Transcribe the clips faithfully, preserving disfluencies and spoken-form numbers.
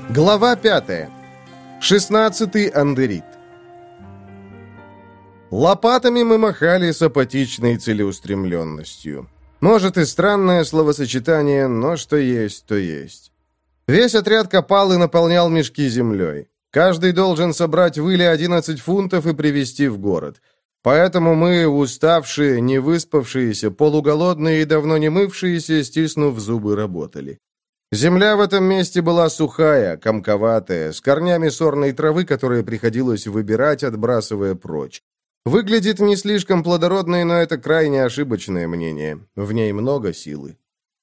Глава пятая. Шестнадцатый андерит. Лопатами мы махали с апатичной целеустремленностью. Может и странное словосочетание, но что есть, то есть. Весь отряд копал и наполнял мешки землей. Каждый должен собрать в иле одиннадцать фунтов и привезти в город. Поэтому мы, уставшие, невыспавшиеся, полуголодные и давно не мывшиеся, стиснув зубы, работали. Земля в этом месте была сухая, комковатая, с корнями сорной травы, которые приходилось выбирать, отбрасывая прочь. Выглядит не слишком плодородной, но это крайне ошибочное мнение. В ней много силы.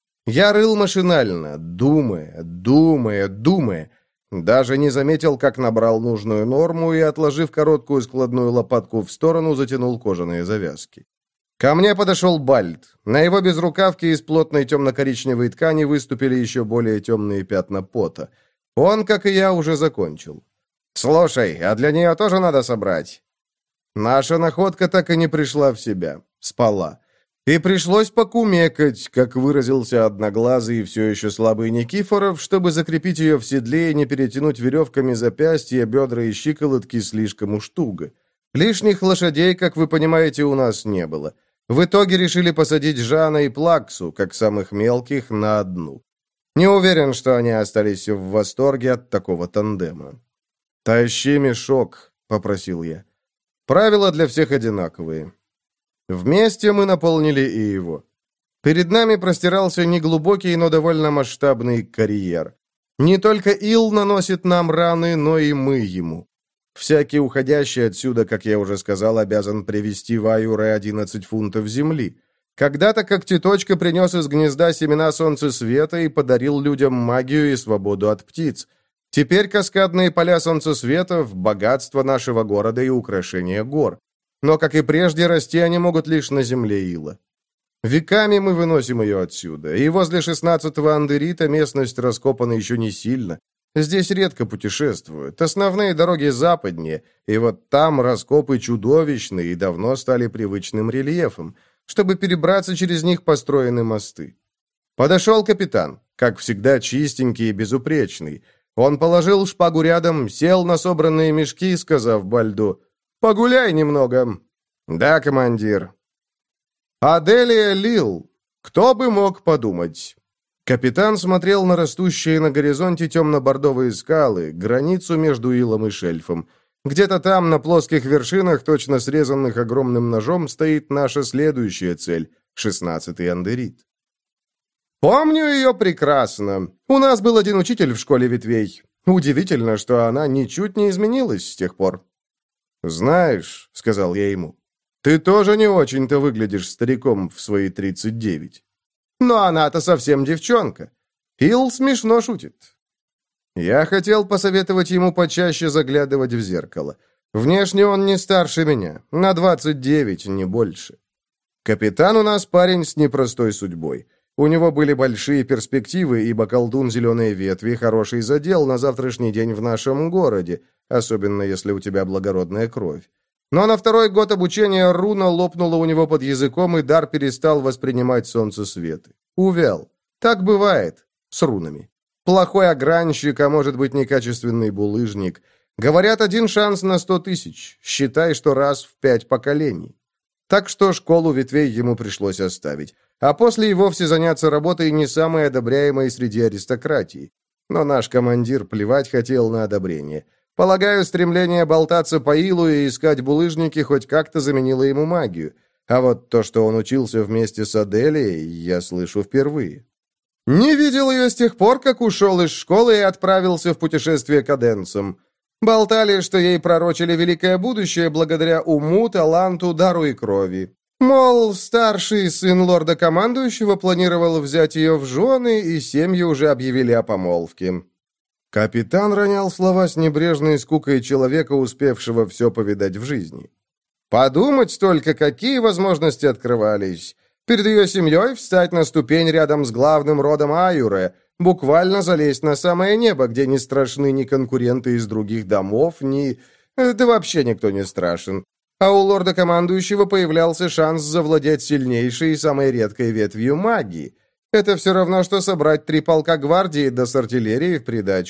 Я рыл машинально, думая, думая, думая. Даже не заметил, как набрал нужную норму и, отложив короткую складную лопатку в сторону, затянул кожаные завязки. Ко мне подошел Бальд. На его безрукавке из плотной темно-коричневой ткани выступили еще более темные пятна пота. Он, как и я, уже закончил. «Слушай, а для нее тоже надо собрать?» Наша находка так и не пришла в себя. Спала. И пришлось покумекать, как выразился одноглазый и все еще слабый Никифоров, чтобы закрепить ее в седле и не перетянуть веревками запястья, бедра и щиколотки слишком уж туго. Лишних лошадей, как вы понимаете, у нас не было. В итоге решили посадить Жана и Плаксу, как самых мелких, на одну. Не уверен, что они остались в восторге от такого тандема. «Тащи мешок», — попросил я. Правила для всех одинаковые. Вместе мы наполнили и его. Перед нами простирался неглубокий, но довольно масштабный карьер. Не только ил наносит нам раны, но и мы ему. Всякий уходящий отсюда, как я уже сказал, обязан привезти в Аюре одиннадцать фунтов земли. Когда-то Когтеточка принес из гнезда семена солнцесвета и подарил людям магию и свободу от птиц. Теперь каскадные поля солнцесветов – богатство нашего города и украшение гор. Но, как и прежде, расти они могут лишь на земле ила. Веками мы выносим ее отсюда, и возле шестнадцатого андерита местность раскопана еще не сильно. Здесь редко путешествуют, основные дороги западнее, и вот там раскопы чудовищные и давно стали привычным рельефом. Чтобы перебраться через них, построены мосты. Подошел капитан, как всегда чистенький и безупречный. Он положил шпагу рядом, сел на собранные мешки, сказав Бальду: «Погуляй немного». «Да, командир». «Аделия Лил. Кто бы мог подумать?» Капитан смотрел на растущие на горизонте темно-бордовые скалы, границу между илом и шельфом. Где-то там, на плоских вершинах, точно срезанных огромным ножом, стоит наша следующая цель — шестнадцатый андерит. «Помню ее прекрасно. У нас был один учитель в школе ветвей. Удивительно, что она ничуть не изменилась с тех пор». «Знаешь», — сказал я ему, — «ты тоже не очень-то выглядишь стариком в свои тридцать девять». «Но она-то совсем девчонка. Ил смешно шутит». Я хотел посоветовать ему почаще заглядывать в зеркало. Внешне он не старше меня, на двадцать девять, не больше. Капитан у нас парень с непростой судьбой. У него были большие перспективы, ибо колдун Зеленой Ветви — хороший задел на завтрашний день в нашем городе, особенно если у тебя благородная кровь. Но на второй год обучения руна лопнула у него под языком, и дар перестал воспринимать солнцесветы. Увял. Так бывает с рунами. Плохой огранщик, а может быть некачественный булыжник. Говорят, один шанс на сто тысяч. Считай, что раз в пять поколений. Так что школу ветвей ему пришлось оставить. А после и вовсе заняться работой не самой одобряемой среди аристократии. Но наш командир плевать хотел на одобрение. Полагаю, стремление болтаться по илу и искать булыжники хоть как-то заменило ему магию. А вот то, что он учился вместе с Аделией, я слышу впервые. Не видел ее с тех пор, как ушел из школы и отправился в путешествие к Аденцам. Болтали, что ей пророчили великое будущее благодаря уму, таланту, дару и крови. Мол, старший сын лорда-командующего планировал взять ее в жены, и семьи уже объявили о помолвке. Капитан ронял слова с небрежной скукой человека, успевшего все повидать в жизни. Подумать только, какие возможности открывались. Перед ее семьей встать на ступень рядом с главным родом Аюре, буквально залезть на самое небо, где не страшны ни конкуренты из других домов, ни... Да вообще никто не страшен. А у лорда-командующего появлялся шанс завладеть сильнейшей и самой редкой ветвью магии. Это все равно, что собрать три полка гвардии да с артиллерией в придачу.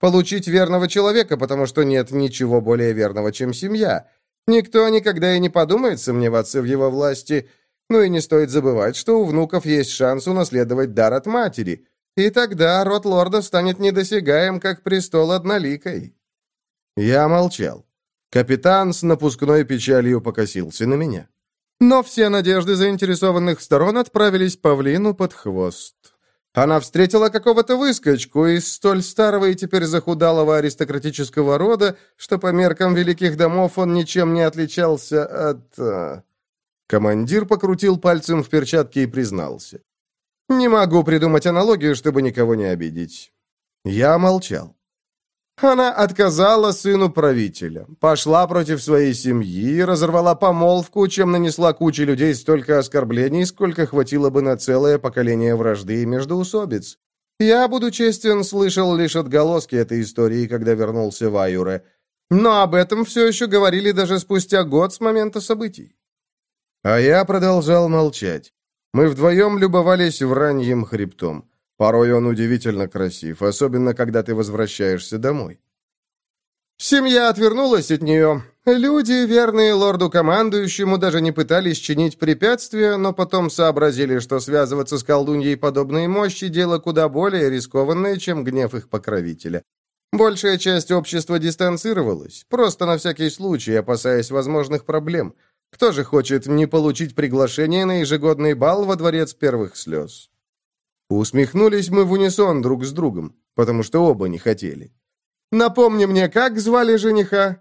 Получить верного человека, потому что нет ничего более верного, чем семья. Никто никогда и не подумает сомневаться в его власти. Ну и не стоит забывать, что у внуков есть шанс унаследовать дар от матери. И тогда род лорда станет недосягаем, как престол одноликой». Я молчал. Капитан с напускной печалью покосился на меня. Но все надежды заинтересованных сторон отправились павлину под хвост. Она встретила какого-то выскочку из столь старого и теперь захудалого аристократического рода, что по меркам великих домов он ничем не отличался от... А... Командир покрутил пальцем в перчатке и признался. «Не могу придумать аналогию, чтобы никого не обидеть». Я молчал. Она отказала сыну правителя, пошла против своей семьи, разорвала помолвку, чем нанесла куче людей столько оскорблений, сколько хватило бы на целое поколение вражды и междоусобиц. Я, буду честен, слышал лишь отголоски этой истории, когда вернулся в Аюре. Но об этом все еще говорили даже спустя год с момента событий. А я продолжал молчать. Мы вдвоем любовались враньем хребтом. Порой он удивительно красив, особенно когда ты возвращаешься домой. Семья отвернулась от нее. Люди, верные лорду-командующему, даже не пытались чинить препятствия, но потом сообразили, что связываться с колдуньей подобной мощи – дело куда более рискованное, чем гнев их покровителя. Большая часть общества дистанцировалась, просто на всякий случай, опасаясь возможных проблем. Кто же хочет не получить приглашение на ежегодный бал во дворец первых слез? Усмехнулись мы в унисон друг с другом, потому что оба не хотели. «Напомни мне, как звали жениха?»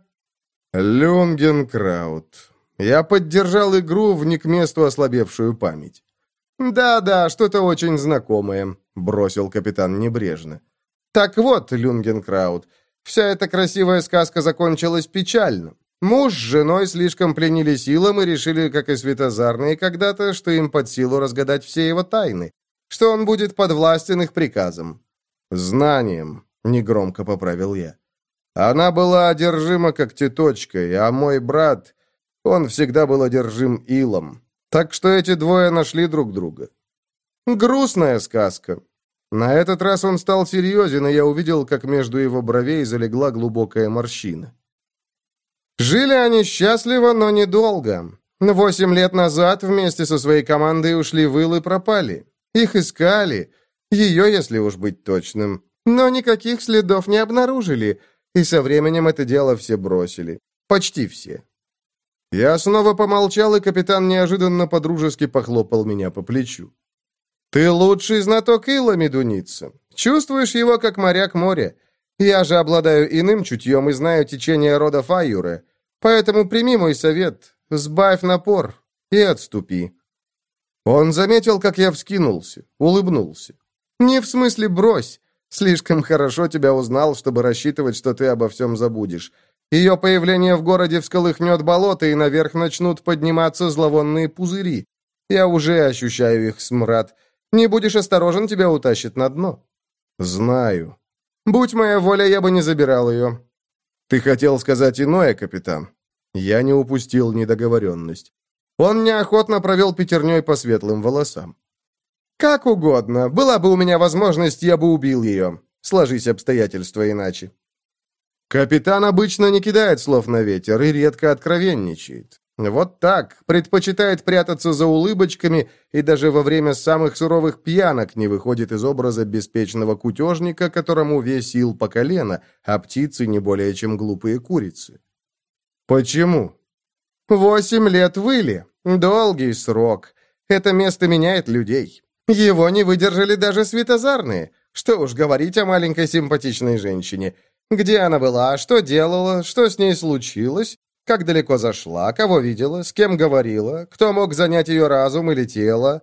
«Люнгенкраут». Я поддержал игру в не к месту ослабевшую память. «Да-да, что-то очень знакомое», — бросил капитан небрежно. «Так вот, Люнгенкраут, вся эта красивая сказка закончилась печально. Муж с женой слишком пленили силам и решили, как и светозарные когда-то, что им под силу разгадать все его тайны, что он будет подвластен их приказам». «Знанием», — негромко поправил я. «Она была одержима когтеточкой, а мой брат, он всегда был одержим илом. Так что эти двое нашли друг друга». Грустная сказка. На этот раз он стал серьезен, и я увидел, как между его бровей залегла глубокая морщина. Жили они счастливо, но недолго. Восемь лет назад вместе со своей командой ушли в ил и пропали. Их искали, ее, если уж быть точным, но никаких следов не обнаружили, и со временем это дело все бросили. Почти все. Я снова помолчал, и капитан неожиданно подружески похлопал меня по плечу. «Ты лучший знаток ила, медуница. Чувствуешь его, как моряк моря. Я же обладаю иным чутьем и знаю течение рода Аюре. Поэтому прими мой совет, сбавь напор и отступи». Он заметил, как я вскинулся, улыбнулся. «Не в смысле брось. Слишком хорошо тебя узнал, чтобы рассчитывать, что ты обо всем забудешь. Ее появление в городе всколыхнет болото, и наверх начнут подниматься зловонные пузыри. Я уже ощущаю их смрад. Не будешь осторожен, тебя утащит на дно». «Знаю. Будь моя воля, я бы не забирал ее». «Ты хотел сказать иное, капитан?» Я не упустил недоговоренность. Он неохотно провел пятерней по светлым волосам. «Как угодно. Была бы у меня возможность, я бы убил ее. Сложись обстоятельства иначе». Капитан обычно не кидает слов на ветер и редко откровенничает. Вот так, предпочитает прятаться за улыбочками и даже во время самых суровых пьянок не выходит из образа беспечного кутежника, которому весь ил по колено, а птицы не более чем глупые курицы. «Почему?» «Восемь лет в иле. Долгий срок. Это место меняет людей. Его не выдержали даже светозарные. Что уж говорить о маленькой симпатичной женщине. Где она была, что делала, что с ней случилось, как далеко зашла, кого видела, с кем говорила, кто мог занять ее разум или тело».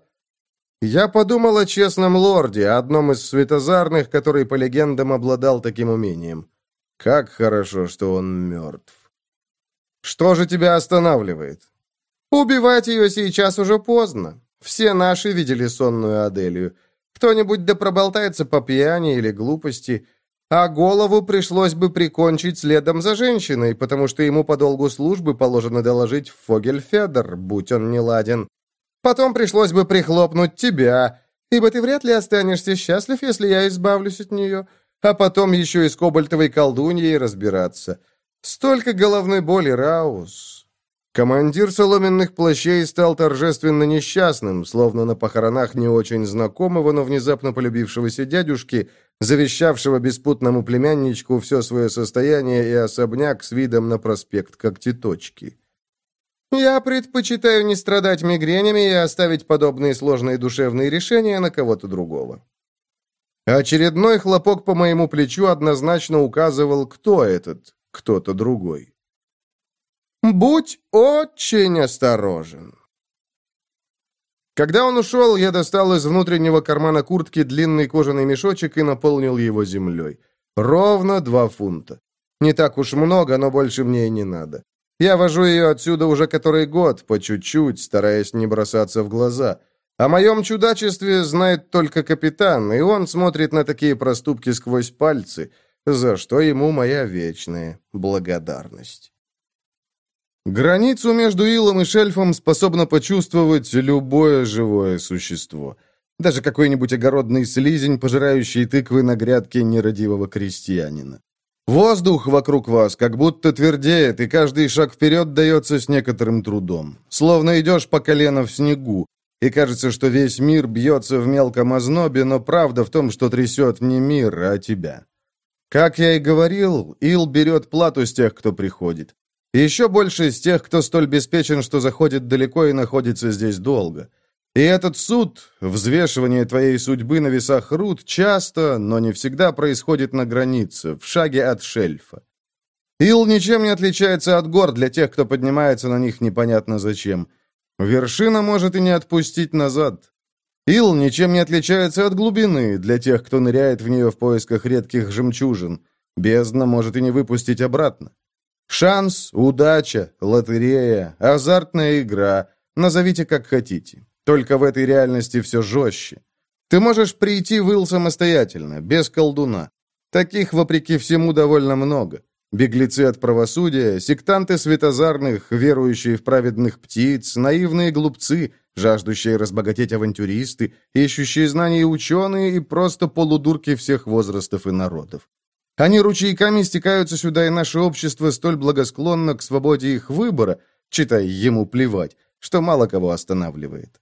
Я подумал о честном лорде, одном из светозарных, который, по легендам, обладал таким умением. Как хорошо, что он мертв. «Что же тебя останавливает?» «Убивать ее сейчас уже поздно. Все наши видели сонную Аделию. Кто-нибудь да проболтается по пьяни или глупости, а голову пришлось бы прикончить следом за женщиной, потому что ему по долгу службы положено доложить в Фогельфедер, будь он неладен. Потом пришлось бы прихлопнуть тебя, ибо ты вряд ли останешься счастлив, если я избавлюсь от нее. а потом еще и с кобальтовой колдуньей разбираться. Столько головной боли, Раус. Командир соломенных плащей стал торжественно несчастным, словно на похоронах не очень знакомого, но внезапно полюбившегося дядюшки, завещавшего беспутному племянничку все свое состояние и особняк с видом на проспект Когтеточки. «Я предпочитаю не страдать мигренями и оставить подобные сложные душевные решения на кого-то другого». Очередной хлопок по моему плечу однозначно указывал, кто этот кто-то другой. «Будь очень осторожен». Когда он ушел, я достал из внутреннего кармана куртки длинный кожаный мешочек и наполнил его землей. Ровно два фунта. Не так уж много, но больше мне и не надо. Я вожу ее отсюда уже который год, по чуть-чуть, стараясь не бросаться в глаза. О моем чудачестве знает только капитан, и он смотрит на такие проступки сквозь пальцы, за что ему моя вечная благодарность. Границу между Илом и шельфом способно почувствовать любое живое существо. Даже какой-нибудь огородный слизень, пожирающий тыквы на грядке нерадивого крестьянина. Воздух вокруг вас как будто твердеет, и каждый шаг вперед дается с некоторым трудом. Словно идешь по колено в снегу, и кажется, что весь мир бьется в мелком ознобе, но правда в том, что трясет не мир, а тебя. Как я и говорил, Ил берет плату с тех, кто приходит. Еще больше из тех, кто столь беспечен, что заходит далеко и находится здесь долго. И этот суд, взвешивание твоей судьбы на весах руд, часто, но не всегда происходит на границе, в шаге от шельфа. Ил ничем не отличается от гор для тех, кто поднимается на них непонятно зачем. Вершина может и не отпустить назад. Ил ничем не отличается от глубины для тех, кто ныряет в нее в поисках редких жемчужин. Бездна может и не выпустить обратно. Шанс, удача, лотерея, азартная игра. Назовите как хотите. Только в этой реальности все жестче. Ты можешь прийти в Ил самостоятельно, без колдуна. Таких, вопреки всему, довольно много. Беглецы от правосудия, сектанты светозарных, верующие в праведных птиц, наивные глупцы, жаждущие разбогатеть авантюристы, ищущие знаний ученые и просто полудурки всех возрастов и народов. Они ручейками стекаются сюда, и наше общество столь благосклонно к свободе их выбора, читай, ему плевать, что мало кого останавливает.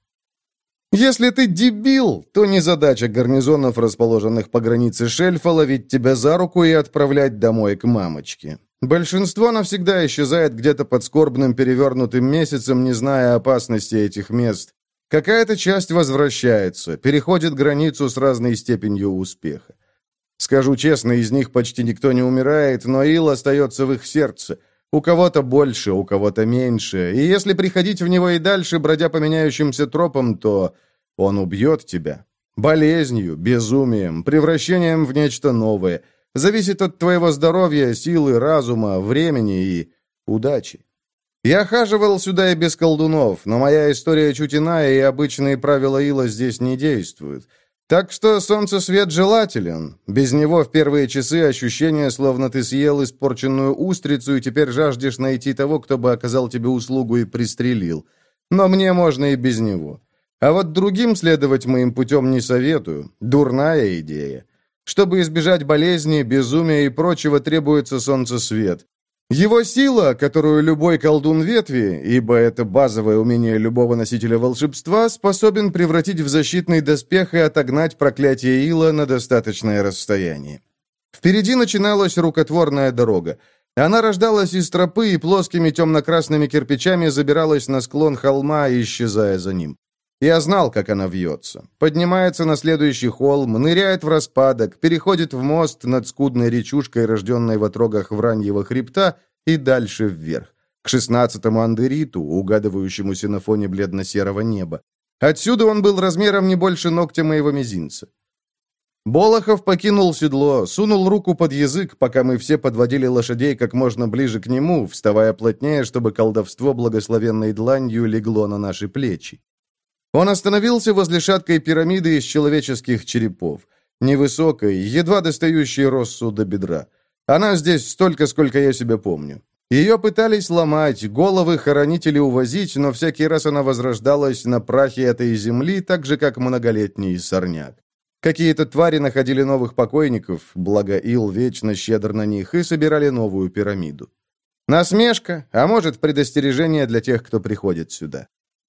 Если ты дебил, то не задача гарнизонов, расположенных по границе шельфа, ловить тебя за руку и отправлять домой к мамочке. Большинство навсегда исчезает где-то под скорбным перевернутым месяцем, не зная опасности этих мест. Какая-то часть возвращается, переходит границу с разной степенью успеха. Скажу честно, из них почти никто не умирает, но Ил остается в их сердце. У кого-то больше, у кого-то меньше. И если приходить в него и дальше, бродя по меняющимся тропам, то он убьет тебя. Болезнью, безумием, превращением в нечто новое. Зависит от твоего здоровья, силы, разума, времени и удачи. Я хаживал сюда и без колдунов, но моя история чуть иная, и обычные правила Ила здесь не действуют. Так что солнцесвет желателен. Без него в первые часы ощущение, словно ты съел испорченную устрицу и теперь жаждешь найти того, кто бы оказал тебе услугу и пристрелил. Но мне можно и без него. А вот другим следовать моим путем не советую. Дурная идея. Чтобы избежать болезни, безумия и прочего, требуется солнцесвет. Его сила, которую любой колдун ветви, ибо это базовое умение любого носителя волшебства, способен превратить в защитный доспех и отогнать проклятие Ила на достаточное расстояние. Впереди начиналась рукотворная дорога. Она рождалась из тропы и плоскими темно-красными кирпичами забиралась на склон холма, исчезая за ним. Я знал, как она вьется. Поднимается на следующий холм, ныряет в распадок, переходит в мост над скудной речушкой, рожденной в отрогах Враньего хребта, и дальше вверх, к шестнадцатому андериту, угадывающемуся на фоне бледно-серого неба. Отсюда он был размером не больше ногтя моего мизинца. Болохов покинул седло, сунул руку под язык, пока мы все подводили лошадей как можно ближе к нему, вставая плотнее, чтобы колдовство благословенной дланью легло на наши плечи. Он остановился возле шаткой пирамиды из человеческих черепов, невысокой, едва достающей Россу до бедра. Она здесь столько, сколько я себя помню. Ее пытались ломать, головы хоронить или увозить, но всякий раз она возрождалась на прахе этой земли, так же, как многолетний сорняк. Какие-то твари находили новых покойников, благо Ил вечно щедр на них, и собирали новую пирамиду. Насмешка, а может, предостережение для тех, кто приходит сюда.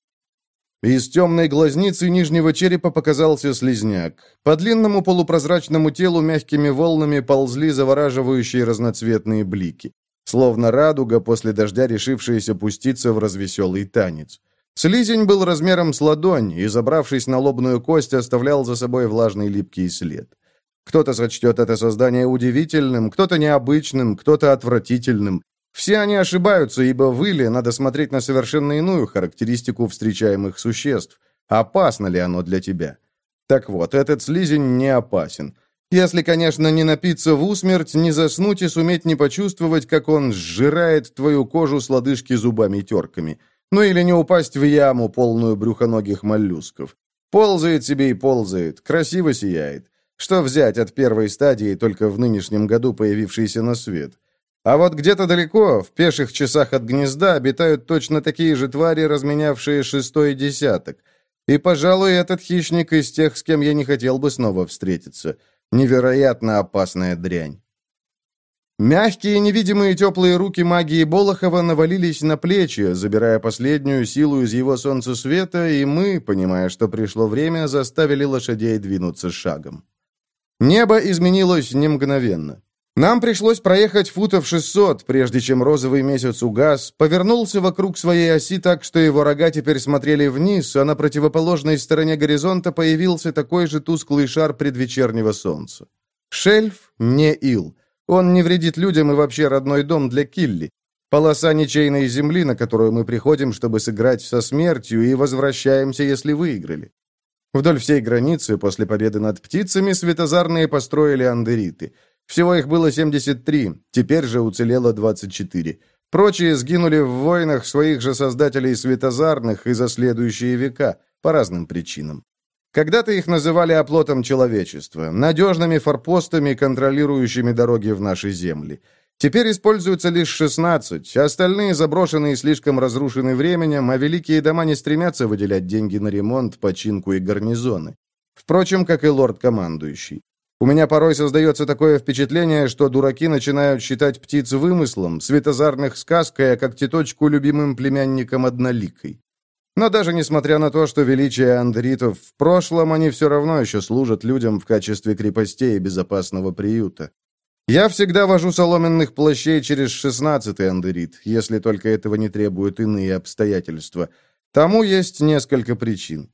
Из темной глазницы нижнего черепа показался слизняк. По длинному полупрозрачному телу мягкими волнами ползли завораживающие разноцветные блики. Словно радуга, после дождя решившаяся пуститься в развеселый танец. Слизень был размером с ладонь и, забравшись на лобную кость, оставлял за собой влажный липкий след. Кто-то сочтет это создание удивительным, кто-то необычным, кто-то отвратительным. Все они ошибаются, ибо в Иле надо смотреть на совершенно иную характеристику встречаемых существ. Опасно ли оно для тебя? Так вот, этот слизень не опасен. Если, конечно, не напиться в усмерть, не заснуть и суметь не почувствовать, как он сжирает твою кожу с лодыжки зубами-терками. Ну или не упасть в яму, полную брюхоногих моллюсков. Ползает себе и ползает, красиво сияет. Что взять от первой стадии, только в нынешнем году появившейся на свет? А вот где-то далеко, в пеших часах от гнезда, обитают точно такие же твари, разменявшие шестой десяток. И, пожалуй, этот хищник из тех, с кем я не хотел бы снова встретиться. Невероятно опасная дрянь. Мягкие, невидимые теплые руки магии Болохова навалились на плечи, забирая последнюю силу из его солнцесвета, и мы, понимая, что пришло время, заставили лошадей двинуться шагом. Небо изменилось не мгновенно. Нам пришлось проехать футов шестьсот, прежде чем розовый месяц угас, повернулся вокруг своей оси так, что его рога теперь смотрели вниз, а на противоположной стороне горизонта появился такой же тусклый шар предвечернего солнца. Шельф не Ил. Он не вредит людям и вообще родной дом для Килли. Полоса ничейной земли, на которую мы приходим, чтобы сыграть со смертью, и возвращаемся, если выиграли. Вдоль всей границы, после победы над птицами, светозарные построили андериты. Всего их было семьдесят три, теперь же уцелело двадцать четыре. Прочие сгинули в войнах своих же создателей светозарных и за следующие века, по разным причинам. Когда-то их называли оплотом человечества, надежными форпостами, контролирующими дороги в наши земли. Теперь используются лишь шестнадцать, остальные заброшены и слишком разрушены временем, а великие дома не стремятся выделять деньги на ремонт, починку и гарнизоны. Впрочем, как и лорд-командующий. У меня порой создается такое впечатление, что дураки начинают считать птиц вымыслом, светозарных сказкой, а когтеточку любимым племянником одноликой. Но даже несмотря на то, что величие андеритов в прошлом, они все равно еще служат людям в качестве крепостей и безопасного приюта. Я всегда вожу соломенных плащей через шестнадцатый андерит, если только этого не требуют иные обстоятельства. Тому есть несколько причин.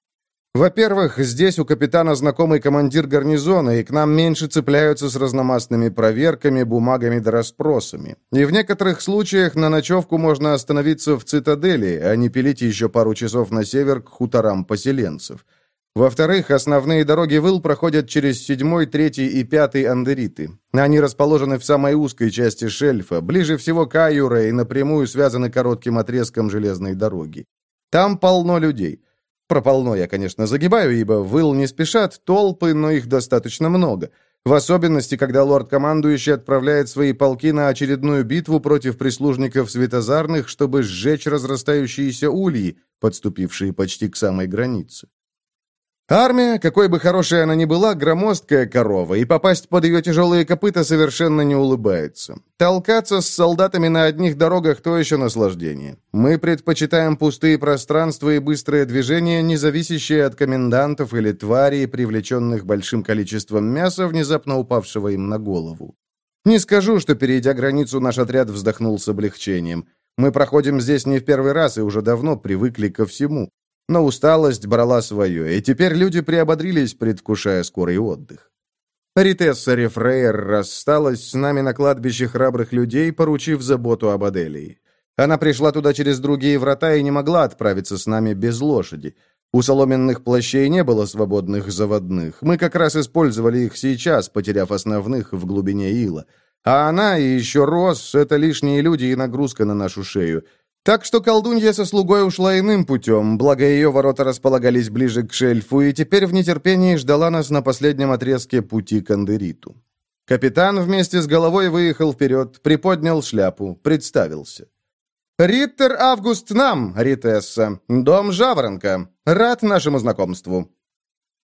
Во-первых, здесь у капитана знакомый командир гарнизона, и к нам меньше цепляются с разномастными проверками, бумагами да расспросами. И в некоторых случаях на ночевку можно остановиться в цитадели, а не пилить еще пару часов на север к хуторам поселенцев. Во-вторых, основные дороги в Ил проходят через седьмой, третий и пятый андериты. Они расположены в самой узкой части шельфа, ближе всего к Аюре и напрямую связаны коротким отрезком железной дороги. Там полно людей. Про полно я, конечно, загибаю, ибо в Ил не спешат толпы, но их достаточно много. В особенности, когда лорд-командующий отправляет свои полки на очередную битву против прислужников светозарных, чтобы сжечь разрастающиеся ульи, подступившие почти к самой границе. Армия, какой бы хорошей она ни была, громоздкая корова, и попасть под ее тяжелые копыта совершенно не улыбается. Толкаться с солдатами на одних дорогах – то еще наслаждение. Мы предпочитаем пустые пространства и быстрое движение, не зависящее от комендантов или тварей, привлеченных большим количеством мяса, внезапно упавшего им на голову. Не скажу, что, перейдя границу, наш отряд вздохнул с облегчением. Мы проходим здесь не в первый раз и уже давно привыкли ко всему. Но усталость брала свое, и теперь люди приободрились, предвкушая скорый отдых. Ритесса Рефрейер рассталась с нами на кладбище храбрых людей, поручив заботу об Аделии. Она пришла туда через другие врата и не могла отправиться с нами без лошади. У соломенных плащей не было свободных заводных. Мы как раз использовали их сейчас, потеряв основных в глубине ила. А она и еще Рос — это лишние люди и нагрузка на нашу шею. Так что колдунья со слугой ушла иным путем, благо ее ворота располагались ближе к шельфу, и теперь в нетерпении ждала нас на последнем отрезке пути к андериту. Капитан вместе с головой выехал вперед, приподнял шляпу, представился. «Риттер Август нам, Ритесса, дом Жаворонка. Рад нашему знакомству».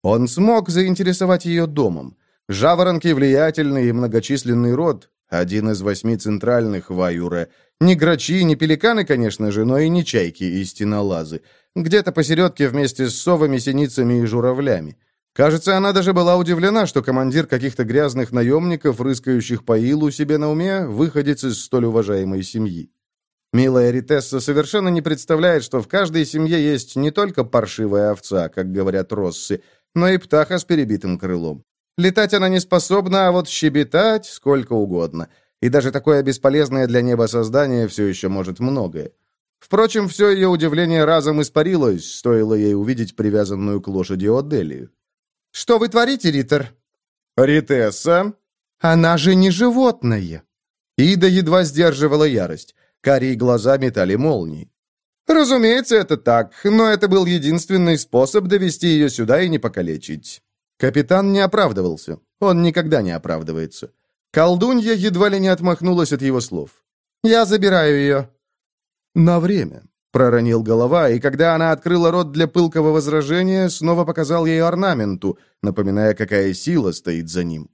Он смог заинтересовать ее домом. Жаворонки — влиятельный и многочисленный род, один из восьми центральных в Аюре. Не грачи, не пеликаны, конечно же, но и не чайки и стенолазы. Где-то посередке вместе с совами, синицами и журавлями. Кажется, она даже была удивлена, что командир каких-то грязных наемников, рыскающих по илу себе на уме, выходец из столь уважаемой семьи. Милая Ритесса совершенно не представляет, что в каждой семье есть не только паршивая овца, как говорят россы, но и птаха с перебитым крылом. Летать она не способна, а вот щебетать сколько угодно. И даже такое бесполезное для неба создание все еще может многое. Впрочем, все ее удивление разом испарилось, стоило ей увидеть привязанную к лошади Оделию. «Что вы творите, Риттер?» «Ритесса?» «Она же не животное!» Ида едва сдерживала ярость. Карие глаза метали молнии. «Разумеется, это так, но это был единственный способ довести ее сюда и не покалечить». Капитан не оправдывался. Он никогда не оправдывается. Колдунья едва ли не отмахнулась от его слов. «Я забираю ее». «На время», — проронил голова, и когда она открыла рот для пылкого возражения, снова показал ей орнаменту, напоминая, какая сила стоит за ним.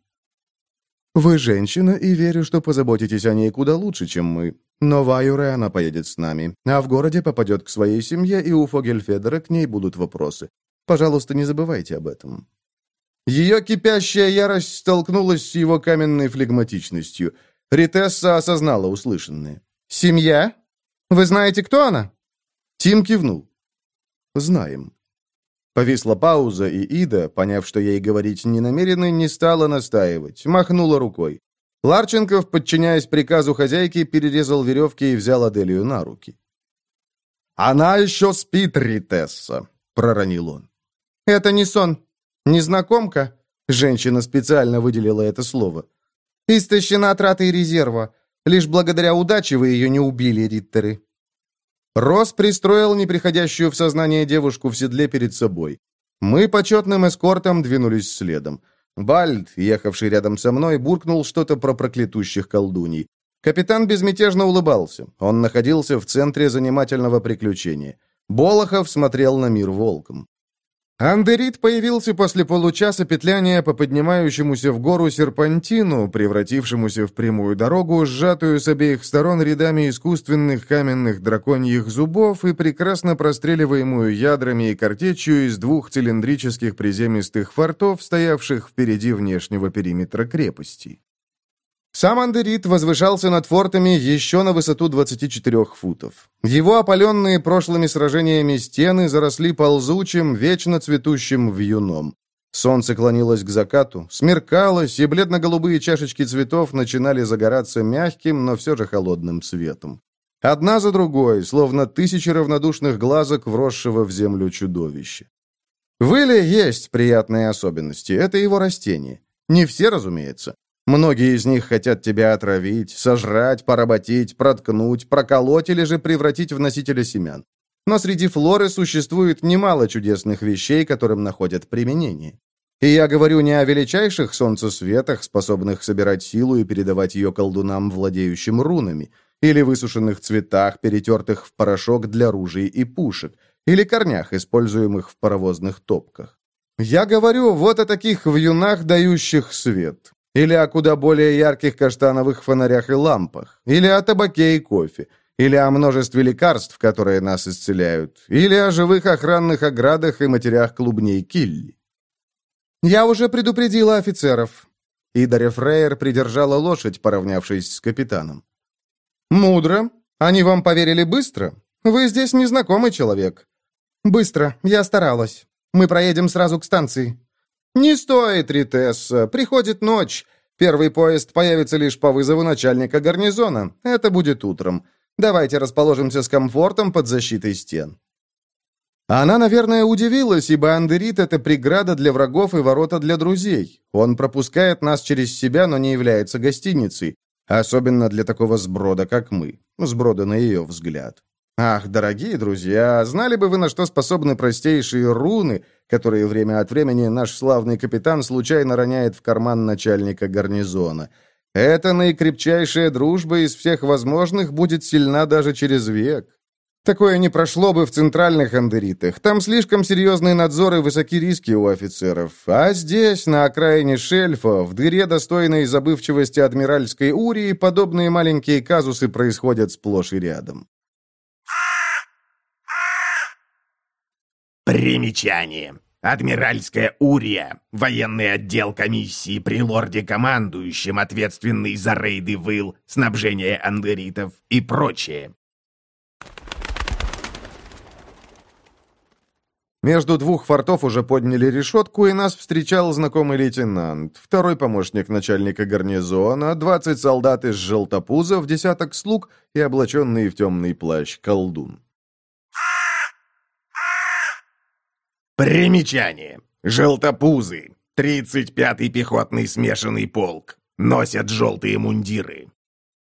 «Вы женщина, и верю, что позаботитесь о ней куда лучше, чем мы. Но в Аюре она поедет с нами, а в городе попадет к своей семье, и у Фогельфедера к ней будут вопросы. Пожалуйста, не забывайте об этом». Ее кипящая ярость столкнулась с его каменной флегматичностью. Ритесса осознала услышанное. «Семья? Вы знаете, кто она?» Тим кивнул. «Знаем». Повисла пауза, и Ида, поняв, что ей говорить не намерены, не стала настаивать, махнула рукой. Ларченков, подчиняясь приказу хозяйки, перерезал веревки и взял Аделию на руки. «Она еще спит, Ритесса», — проронил он. «Это не сон. Незнакомка?» Женщина специально выделила это слово. «Истощена тратой резерва. Лишь благодаря удаче вы ее не убили, Риттеры». Рос пристроил неприходящую в сознание девушку в седле перед собой. Мы почетным эскортом двинулись следом. Бальд, ехавший рядом со мной, буркнул что-то про проклятущих колдуней. Капитан безмятежно улыбался. Он находился в центре занимательного приключения. Болохов смотрел на мир волком. Андерит появился после получаса петляния по поднимающемуся в гору серпантину, превратившемуся в прямую дорогу, сжатую с обеих сторон рядами искусственных каменных драконьих зубов и прекрасно простреливаемую ядрами и картечью из двух цилиндрических приземистых фортов, стоявших впереди внешнего периметра крепости. Сам Андерит возвышался над фортами еще на высоту двадцати четырёх футов. Его опаленные прошлыми сражениями стены заросли ползучим, вечно цветущим вьюном. Солнце клонилось к закату, смеркалось, и бледно-голубые чашечки цветов начинали загораться мягким, но все же холодным светом. Одна за другой, словно тысячи равнодушных глазок вросшего в землю чудовища. В Иле есть приятные особенности, это его растения. Не все, разумеется. Многие из них хотят тебя отравить, сожрать, поработить, проткнуть, проколоть или же превратить в носителя семян. Но среди флоры существует немало чудесных вещей, которым находят применение. И я говорю не о величайших солнцесветах, способных собирать силу и передавать ее колдунам, владеющим рунами, или высушенных цветах, перетертых в порошок для ружей и пушек, или корнях, используемых в паровозных топках. Я говорю вот о таких вьюнах, дающих свет. Или о куда более ярких каштановых фонарях и лампах, или о табаке и кофе, или о множестве лекарств, которые нас исцеляют, или о живых охранных оградах и матерях клубней килли. «Я уже предупредила офицеров». Идаря Фрейер придержала лошадь, поравнявшись с капитаном. «Мудро. Они вам поверили быстро? Вы здесь незнакомый человек». «Быстро. Я старалась. Мы проедем сразу к станции». «Не стоит, Ритесса. Приходит ночь. Первый поезд появится лишь по вызову начальника гарнизона. Это будет утром. Давайте расположимся с комфортом под защитой стен». Она, наверное, удивилась, ибо Андерит — это преграда для врагов и ворота для друзей. Он пропускает нас через себя, но не является гостиницей. Особенно для такого сброда, как мы. Сброда на ее взгляд. Ах, дорогие друзья, знали бы вы, на что способны простейшие руны, которые время от времени наш славный капитан случайно роняет в карман начальника гарнизона. Эта наикрепчайшая дружба из всех возможных будет сильна даже через век. Такое не прошло бы в центральных андеритах. Там слишком серьезный надзор и высокие риски у офицеров. А здесь, на окраине шельфа, в дыре, достойной забывчивости адмиральской Урии, подобные маленькие казусы происходят сплошь и рядом. Примечание. Адмиральская Урия, военный отдел комиссии при лорде-командующем, ответственный за рейды в Ил, снабжение андеритов и прочее. Между двух фортов уже подняли решетку, и нас встречал знакомый лейтенант, второй помощник начальника гарнизона, двадцать солдат из желтопузов, десяток слуг и облаченный в темный плащ колдун. Примечание. Желтопузы. тридцать пятый пехотный смешанный полк. Носят желтые мундиры.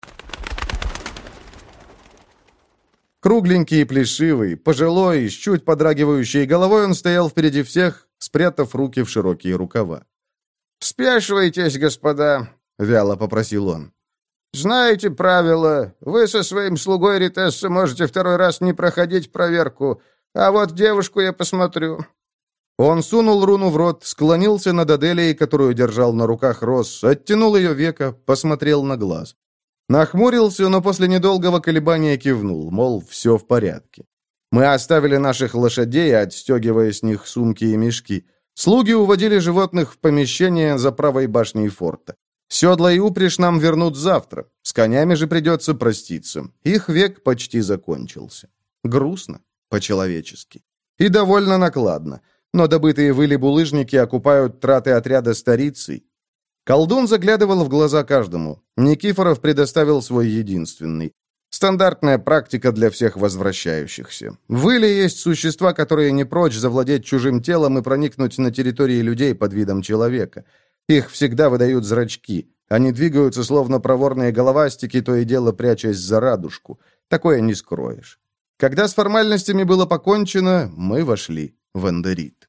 Кругленький и плешивый, пожилой, с чуть подрагивающей головой, он стоял впереди всех, спрятав руки в широкие рукава. «Спешивайтесь, господа», — вяло попросил он. «Знаете правила. Вы со своим слугой Ритесса можете второй раз не проходить проверку, а вот девушку я посмотрю». Он сунул руну в рот, склонился над Аделией, которую держал на руках Росс, оттянул ее веко, посмотрел на глаз. Нахмурился, но после недолгого колебания кивнул, мол, все в порядке. Мы оставили наших лошадей, отстегивая с них сумки и мешки. Слуги уводили животных в помещение за правой башней форта. Седла и упряжь нам вернут завтра. С конями же придется проститься. Их век почти закончился. Грустно, по-человечески. И довольно накладно. Но добытые выли булыжники окупают траты отряда старицей. Колдун заглядывал в глаза каждому. Никифоров предоставил свой единственный. Стандартная практика для всех возвращающихся. В Иле есть существа, которые не прочь завладеть чужим телом и проникнуть на территории людей под видом человека. Их всегда выдают зрачки. Они двигаются, словно проворные головастики, то и дело прячась за радужку. Такое не скроешь. Когда с формальностями было покончено, мы вошли в Андерит.